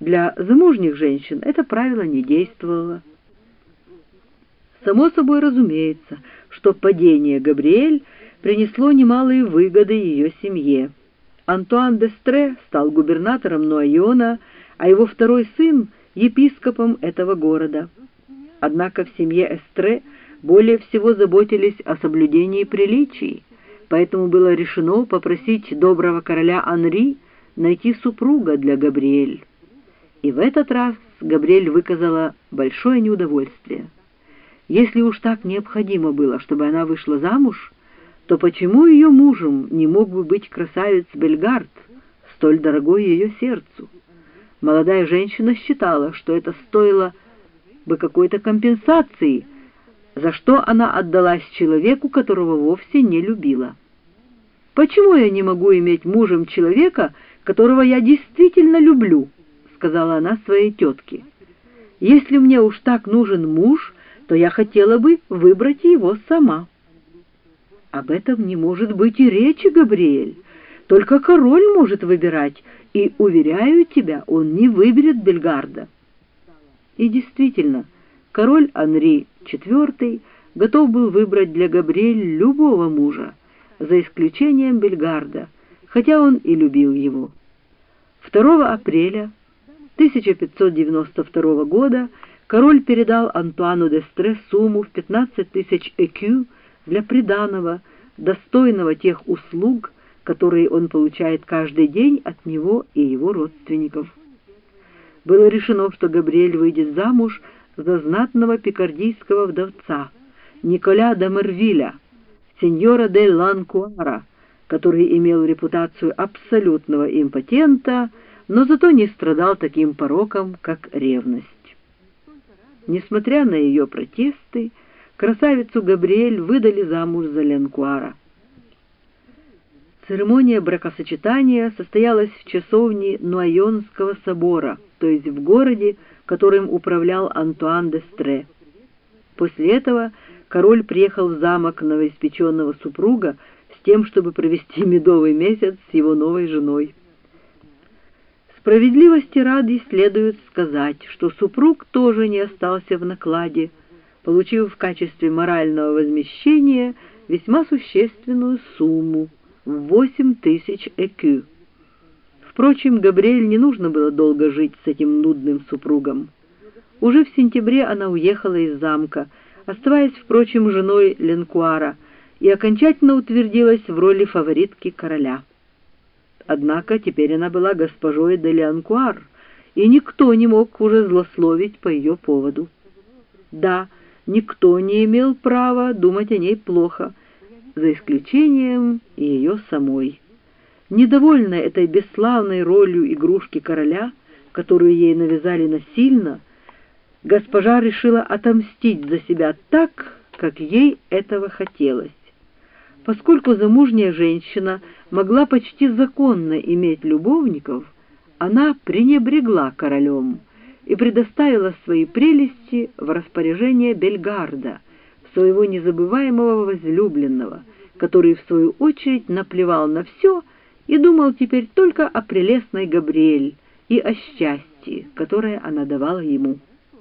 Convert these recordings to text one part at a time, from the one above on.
Для замужних женщин это правило не действовало. Само собой разумеется, что падение Габриэль принесло немалые выгоды ее семье. Антуан д'Эстре стал губернатором Нуайона, а его второй сын — епископом этого города. Однако в семье Эстре более всего заботились о соблюдении приличий, поэтому было решено попросить доброго короля Анри найти супруга для Габриэль. И в этот раз Габриэль выказала большое неудовольствие. Если уж так необходимо было, чтобы она вышла замуж, то почему ее мужем не мог бы быть красавец Бельгард, столь дорогой ее сердцу? Молодая женщина считала, что это стоило бы какой-то компенсации, за что она отдалась человеку, которого вовсе не любила. «Почему я не могу иметь мужем человека, которого я действительно люблю?» — сказала она своей тетке. «Если мне уж так нужен муж, то я хотела бы выбрать его сама». «Об этом не может быть и речи, Габриэль. Только король может выбирать, и, уверяю тебя, он не выберет Бельгарда». И действительно, король Анри IV готов был выбрать для Габриэль любого мужа, за исключением Бельгарда, хотя он и любил его. 2 апреля 1592 года король передал Антуану д'Эстре сумму в 15 тысяч экю для приданого, достойного тех услуг, которые он получает каждый день от него и его родственников. Было решено, что Габриэль выйдет замуж за знатного пикардийского вдовца Николя де Мервиля, сеньора де Ланкуара, который имел репутацию абсолютного импотента, но зато не страдал таким пороком, как ревность. Несмотря на ее протесты, красавицу Габриэль выдали замуж за Ленкуара. Церемония бракосочетания состоялась в часовне Нуайонского собора, то есть в городе, которым управлял Антуан д'Эстре. После этого король приехал в замок новоиспеченного супруга с тем, чтобы провести медовый месяц с его новой женой. Справедливости ради следует сказать, что супруг тоже не остался в накладе, получив в качестве морального возмещения весьма существенную сумму в 8000 экю. Впрочем, Габриэль не нужно было долго жить с этим нудным супругом. Уже в сентябре она уехала из замка, оставаясь, впрочем, женой Ленкуара, и окончательно утвердилась в роли фаворитки короля. Однако теперь она была госпожой де Ленкуар, и никто не мог уже злословить по ее поводу. Да, никто не имел права думать о ней плохо, за исключением ее самой. Недовольная этой бесславной ролью игрушки короля, которую ей навязали насильно, госпожа решила отомстить за себя так, как ей этого хотелось. Поскольку замужняя женщина могла почти законно иметь любовников, она пренебрегла королем и предоставила свои прелести в распоряжение Бельгарда, своего незабываемого возлюбленного, который, в свою очередь, наплевал на все и думал теперь только о прелестной Габриэль и о счастье, которое она давала ему.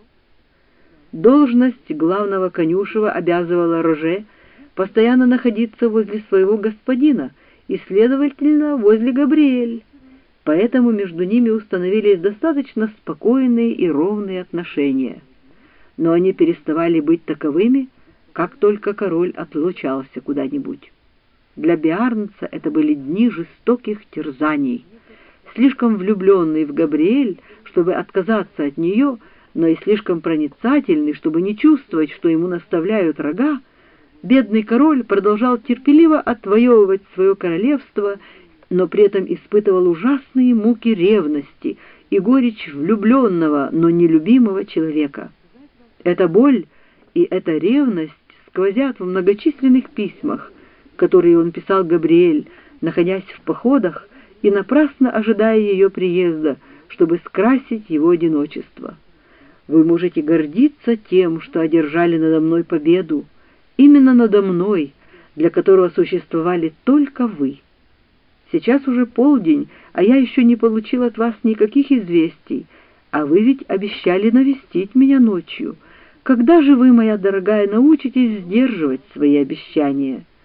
Должность главного конюшева обязывала Роже постоянно находиться возле своего господина и, следовательно, возле Габриэль, поэтому между ними установились достаточно спокойные и ровные отношения. Но они переставали быть таковыми, как только король отлучался куда-нибудь. Для Биарнца это были дни жестоких терзаний. Слишком влюбленный в Габриэль, чтобы отказаться от нее, но и слишком проницательный, чтобы не чувствовать, что ему наставляют рога, бедный король продолжал терпеливо отвоевывать свое королевство, но при этом испытывал ужасные муки ревности и горечь влюбленного, но нелюбимого человека. Эта боль и эта ревность сквозят в многочисленных письмах, которые он писал Габриэль, находясь в походах и напрасно ожидая ее приезда, чтобы скрасить его одиночество. Вы можете гордиться тем, что одержали надо мной победу, именно надо мной, для которого существовали только вы. Сейчас уже полдень, а я еще не получил от вас никаких известий, А вы ведь обещали навестить меня ночью. Когда же вы, моя дорогая, научитесь сдерживать свои обещания?»